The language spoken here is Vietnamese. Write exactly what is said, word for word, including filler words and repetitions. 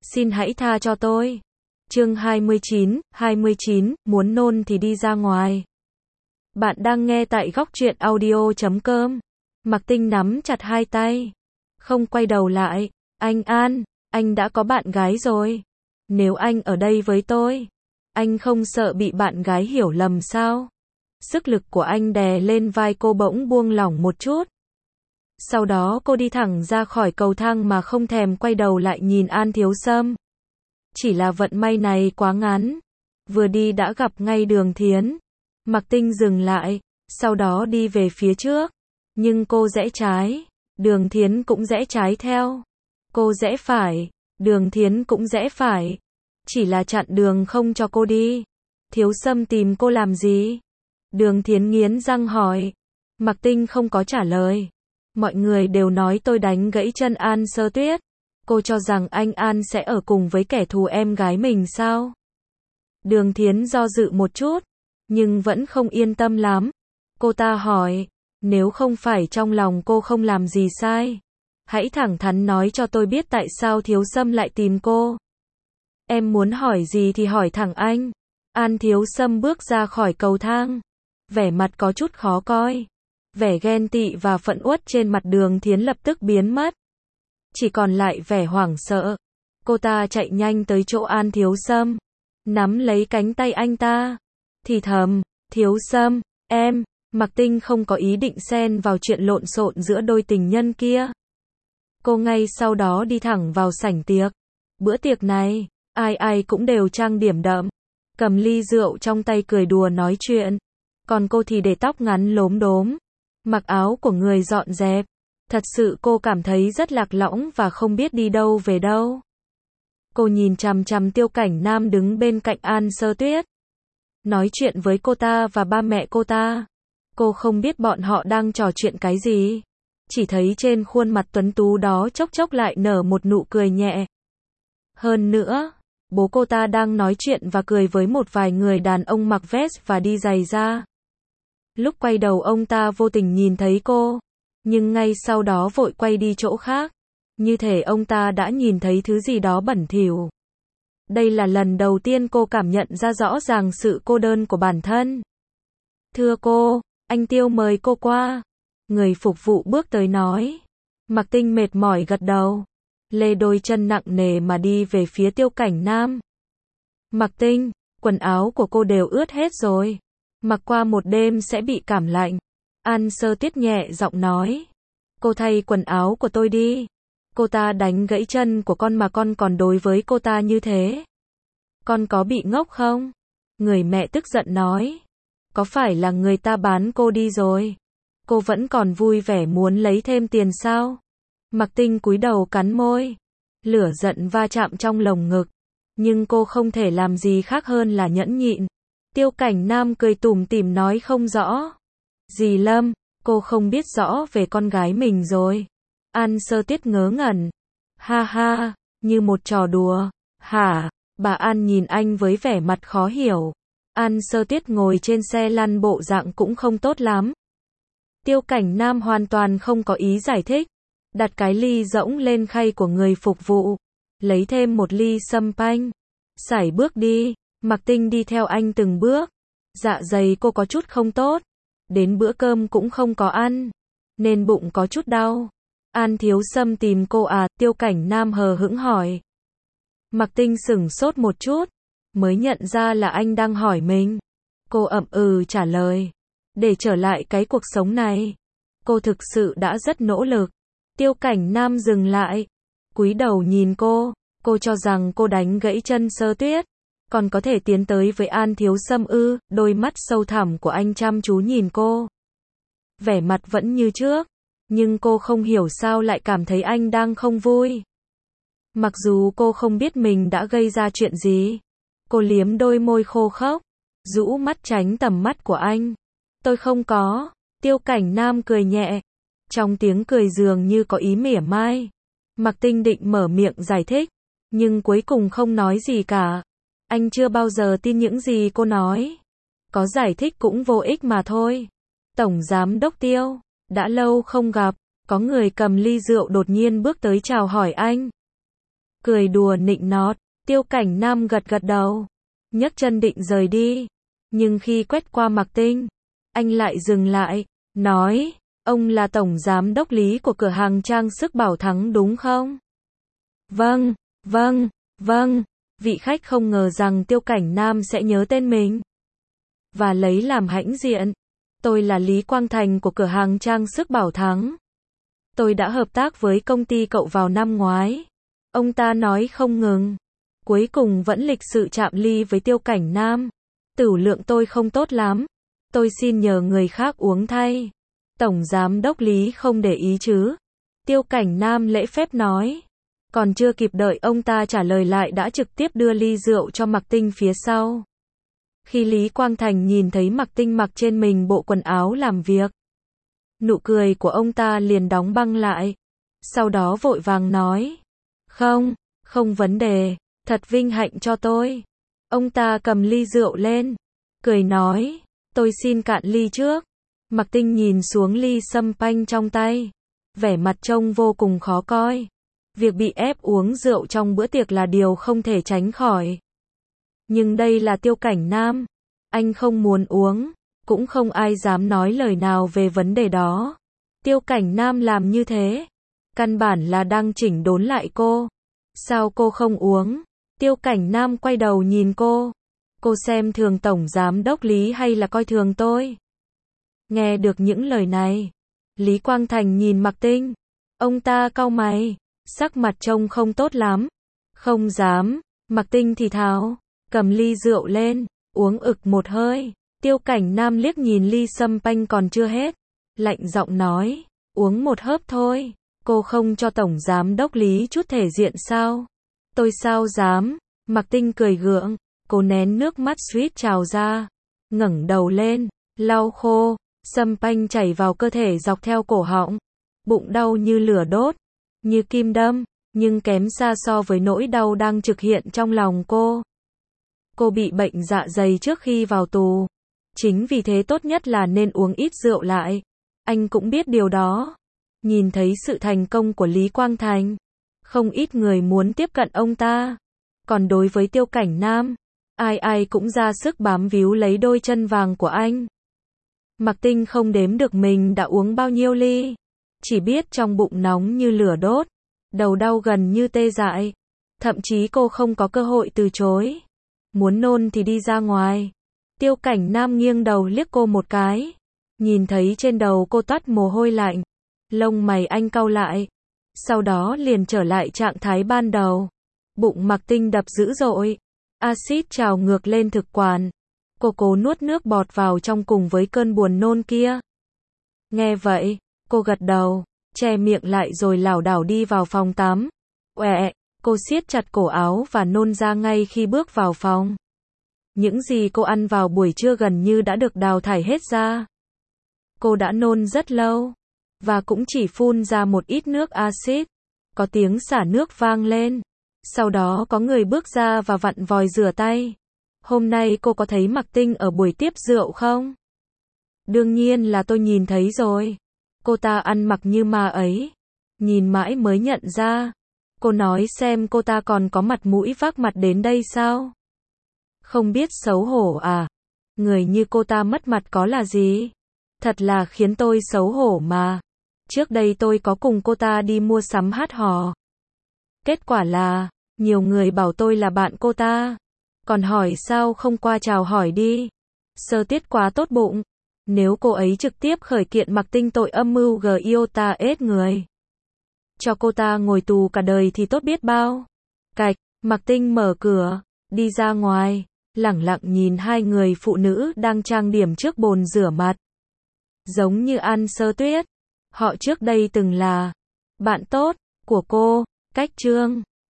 Xin hãy tha cho tôi. Chương hai mươi chín, hai mươi chín, muốn nôn thì đi ra ngoài. Bạn đang nghe tại góc truyện audio chấm com. Mạc Tinh nắm chặt hai tay. Không quay đầu lại. Anh An, anh đã có bạn gái rồi. Nếu anh ở đây với tôi, anh không sợ bị bạn gái hiểu lầm sao? Sức lực của anh đè lên vai cô bỗng buông lỏng một chút. Sau đó cô đi thẳng ra khỏi cầu thang mà không thèm quay đầu lại nhìn An Thiếu Sâm. Chỉ là vận may này quá ngắn. Vừa đi đã gặp ngay Đường Thiến. Mạc Tinh dừng lại, sau đó đi về phía trước. Nhưng cô rẽ trái, Đường Thiến cũng rẽ trái theo. Cô rẽ phải, Đường Thiến cũng rẽ phải. Chỉ là chặn đường không cho cô đi. Thiếu Sâm tìm cô làm gì? Đường Thiến nghiến răng hỏi. Mạc Tinh không có trả lời. Mọi người đều nói tôi đánh gãy chân An Sơ Tuyết. Cô cho rằng anh An sẽ ở cùng với kẻ thù em gái mình sao? Đường Thiến do dự một chút, nhưng vẫn không yên tâm lắm. Cô ta hỏi, nếu không phải trong lòng cô không làm gì sai, hãy thẳng thắn nói cho tôi biết tại sao Thiếu Sâm lại tìm cô. Em muốn hỏi gì thì hỏi thẳng anh. An Thiếu Sâm bước ra khỏi cầu thang, vẻ mặt có chút khó coi. Vẻ ghen tị và phẫn uất trên mặt Đường Thiến lập tức biến mất. Chỉ còn lại vẻ hoảng sợ. Cô ta chạy nhanh tới chỗ An Thiếu Sâm, nắm lấy cánh tay anh ta, thì thầm, Thiếu Sâm, em, Mạc Tinh không có ý định xen vào chuyện lộn xộn giữa đôi tình nhân kia. Cô ngay sau đó đi thẳng vào sảnh tiệc. Bữa tiệc này, ai ai cũng đều trang điểm đậm, cầm ly rượu trong tay cười đùa nói chuyện. Còn cô thì để tóc ngắn lốm đốm, mặc áo của người dọn dẹp. Thật sự cô cảm thấy rất lạc lõng và không biết đi đâu về đâu. Cô nhìn chằm chằm Tiêu Cảnh Nam đứng bên cạnh An Sơ Tuyết, nói chuyện với cô ta và ba mẹ cô ta. Cô không biết bọn họ đang trò chuyện cái gì. Chỉ thấy trên khuôn mặt tuấn tú đó chốc chốc lại nở một nụ cười nhẹ. Hơn nữa, bố cô ta đang nói chuyện và cười với một vài người đàn ông mặc vest và đi giày da. Lúc quay đầu ông ta vô tình nhìn thấy cô, nhưng ngay sau đó vội quay đi chỗ khác. Như thể ông ta đã nhìn thấy thứ gì đó bẩn thỉu. Đây là lần đầu tiên cô cảm nhận ra rõ ràng sự cô đơn của bản thân. Thưa cô, anh Tiêu mời cô qua. Người phục vụ bước tới nói. Mạc Tinh mệt mỏi gật đầu, lê đôi chân nặng nề mà đi về phía Tiêu Cảnh Nam. Mạc Tinh, quần áo của cô đều ướt hết rồi. Mặc qua một đêm sẽ bị cảm lạnh. An Sơ Tuyết nhẹ giọng nói. Cô thay quần áo của tôi đi. Cô ta đánh gãy chân của con mà con còn đối với cô ta như thế. Con có bị ngốc không? Người mẹ tức giận nói. Có phải là người ta bán cô đi rồi? Cô vẫn còn vui vẻ muốn lấy thêm tiền sao? Mạc Tinh cúi đầu cắn môi. Lửa giận va chạm trong lồng ngực. Nhưng cô không thể làm gì khác hơn là nhẫn nhịn. Tiêu Cảnh Nam cười tủm tỉm nói không rõ. Dì Lâm, cô không biết rõ về con gái mình rồi. An Sơ Tuyết ngớ ngẩn. Ha ha, như một trò đùa. Hả? Bà An nhìn anh với vẻ mặt khó hiểu. An Sơ Tuyết ngồi trên xe lăn bộ dạng cũng không tốt lắm. Tiêu Cảnh Nam hoàn toàn không có ý giải thích. Đặt cái ly rỗng lên khay của người phục vụ. Lấy thêm một ly sâm panh. Sải bước đi. Mạc Tinh đi theo anh từng bước. Dạ dày cô có chút không tốt. Đến bữa cơm cũng không có ăn. Nên bụng có chút đau. An Thiếu Sâm tìm cô à? Tiêu Cảnh Nam hờ hững hỏi. Mạc Tinh sửng sốt một chút. Mới nhận ra là anh đang hỏi mình. Cô ậm ừ trả lời. Để trở lại cái cuộc sống này, cô thực sự đã rất nỗ lực. Tiêu Cảnh Nam dừng lại. Cúi đầu nhìn cô. Cô cho rằng cô đánh gãy chân Sơ Tuyết, còn có thể tiến tới với An Thiếu Sâm ư? Đôi mắt sâu thẳm của anh chăm chú nhìn cô. Vẻ mặt vẫn như trước. Nhưng cô không hiểu sao lại cảm thấy anh đang không vui. Mặc dù cô không biết mình đã gây ra chuyện gì. Cô liếm đôi môi khô khốc, rũ mắt tránh tầm mắt của anh. Tôi không có. Tiêu Cảnh Nam cười nhẹ. Trong tiếng cười dường như có ý mỉa mai. Mạc Tinh định mở miệng giải thích, nhưng cuối cùng không nói gì cả. Anh chưa bao giờ tin những gì cô nói. Có giải thích cũng vô ích mà thôi. Tổng Giám đốc Tiêu, đã lâu không gặp. Có người cầm ly rượu đột nhiên bước tới chào hỏi anh. cười đùa nịnh nọt. Tiêu Cảnh Nam gật gật đầu, nhấc chân định rời đi. Nhưng khi quét qua Mạc Tinh, anh lại dừng lại, nói, ông là tổng giám đốc Lý của cửa hàng trang sức Bảo Thắng đúng không? Vâng, vâng, vâng. Vị khách không ngờ rằng Tiêu Cảnh Nam sẽ nhớ tên mình và lấy làm hãnh diện. Tôi là Lý Quang Thành của cửa hàng trang sức Bảo Thắng. Tôi đã hợp tác với công ty cậu vào năm ngoái. Ông ta nói không ngừng. Cuối cùng vẫn lịch sự chạm ly với Tiêu Cảnh Nam. Tửu lượng tôi không tốt lắm. Tôi xin nhờ người khác uống thay. Tổng giám đốc Lý không để ý chứ? Tiêu Cảnh Nam lễ phép nói. Còn chưa kịp đợi ông ta trả lời lại đã trực tiếp đưa ly rượu cho Mạc Tinh phía sau. Khi Lý Quang Thành nhìn thấy Mạc Tinh mặc trên mình bộ quần áo làm việc, nụ cười của ông ta liền đóng băng lại. Sau đó vội vàng nói. Không, không vấn đề, thật vinh hạnh cho tôi. Ông ta cầm ly rượu lên, cười nói, tôi xin cạn ly trước. Mạc Tinh nhìn xuống ly sâm panh trong tay, vẻ mặt trông vô cùng khó coi. Việc bị ép uống rượu trong bữa tiệc là điều không thể tránh khỏi. Nhưng đây là Tiêu Cảnh Nam, anh không muốn uống, cũng không ai dám nói lời nào về vấn đề đó. Tiêu Cảnh Nam làm như thế, căn bản là đang chỉnh đốn lại cô. Sao cô không uống? Tiêu Cảnh Nam quay đầu nhìn cô. Cô xem thường tổng giám đốc Lý hay là coi thường tôi? Nghe được những lời này, Lý Quang Thành nhìn Mạc Tinh. Ông ta cau mày, sắc mặt trông không tốt lắm. Không dám. Mạc Tinh thì thào, cầm ly rượu lên, uống ực một hơi. Tiêu Cảnh Nam liếc nhìn ly sâm panh còn chưa hết, lạnh giọng nói, uống một hớp thôi. Cô không cho tổng giám đốc Lý chút thể diện sao? Tôi sao dám? Mạc Tinh cười gượng, cô nén nước mắt suýt trào ra, ngẩng đầu lên, lau khô, sâm panh chảy vào cơ thể dọc theo cổ họng. Bụng đau như lửa đốt, như kim đâm, nhưng kém xa so với nỗi đau đang trực hiện trong lòng cô. Cô bị bệnh dạ dày trước khi vào tù. Chính vì thế tốt nhất là nên uống ít rượu lại. Anh cũng biết điều đó. Nhìn thấy sự thành công của Lý Quang Thành, không ít người muốn tiếp cận ông ta. Còn đối với Tiêu Cảnh Nam, ai ai cũng ra sức bám víu lấy đôi chân vàng của anh. Mạc Tinh không đếm được mình đã uống bao nhiêu ly, chỉ biết trong bụng nóng như lửa đốt, đầu đau gần như tê dại. Thậm chí cô không có cơ hội từ chối. Muốn nôn thì đi ra ngoài. Tiêu Cảnh Nam nghiêng đầu liếc cô một cái, nhìn thấy trên đầu cô toát mồ hôi lạnh, lông mày anh cau lại, sau đó liền trở lại trạng thái ban đầu. Bụng Mạc Tinh đập dữ dội, axit trào ngược lên thực quản. Cô cố nuốt nước bọt vào trong cùng với cơn buồn nôn kia. Nghe vậy, cô gật đầu, che miệng lại rồi lảo đảo đi vào phòng tắm. Oẹ, cô siết chặt cổ áo và nôn ra ngay khi bước vào phòng. Những gì cô ăn vào buổi trưa gần như đã được đào thải hết ra. Cô đã nôn rất lâu, và cũng chỉ phun ra một ít nước axit. Có tiếng xả nước vang lên. Sau đó có người bước ra và vặn vòi rửa tay. Hôm nay cô có thấy Mạc Tinh ở buổi tiếp rượu không? Đương nhiên là tôi nhìn thấy rồi. Cô ta ăn mặc như ma ấy. Nhìn mãi mới nhận ra. Cô nói xem cô ta còn có mặt mũi vác mặt đến đây sao? Không biết xấu hổ à? Người như cô ta mất mặt có là gì? Thật là khiến tôi xấu hổ mà. Trước đây tôi có cùng cô ta đi mua sắm hát hò. Kết quả là, nhiều người bảo tôi là bạn cô ta. Còn hỏi sao không qua chào hỏi đi. Sơ tiết quá tốt bụng. Nếu cô ấy trực tiếp khởi kiện Mạc Tinh tội âm mưu g iota ết người, cho cô ta ngồi tù cả đời thì tốt biết bao. Cạch, Mạc Tinh mở cửa, đi ra ngoài, lẳng lặng nhìn hai người phụ nữ đang trang điểm trước bồn rửa mặt. Giống như An Sơ Tuyết. Họ trước đây từng là bạn tốt của cô, Cách Trương.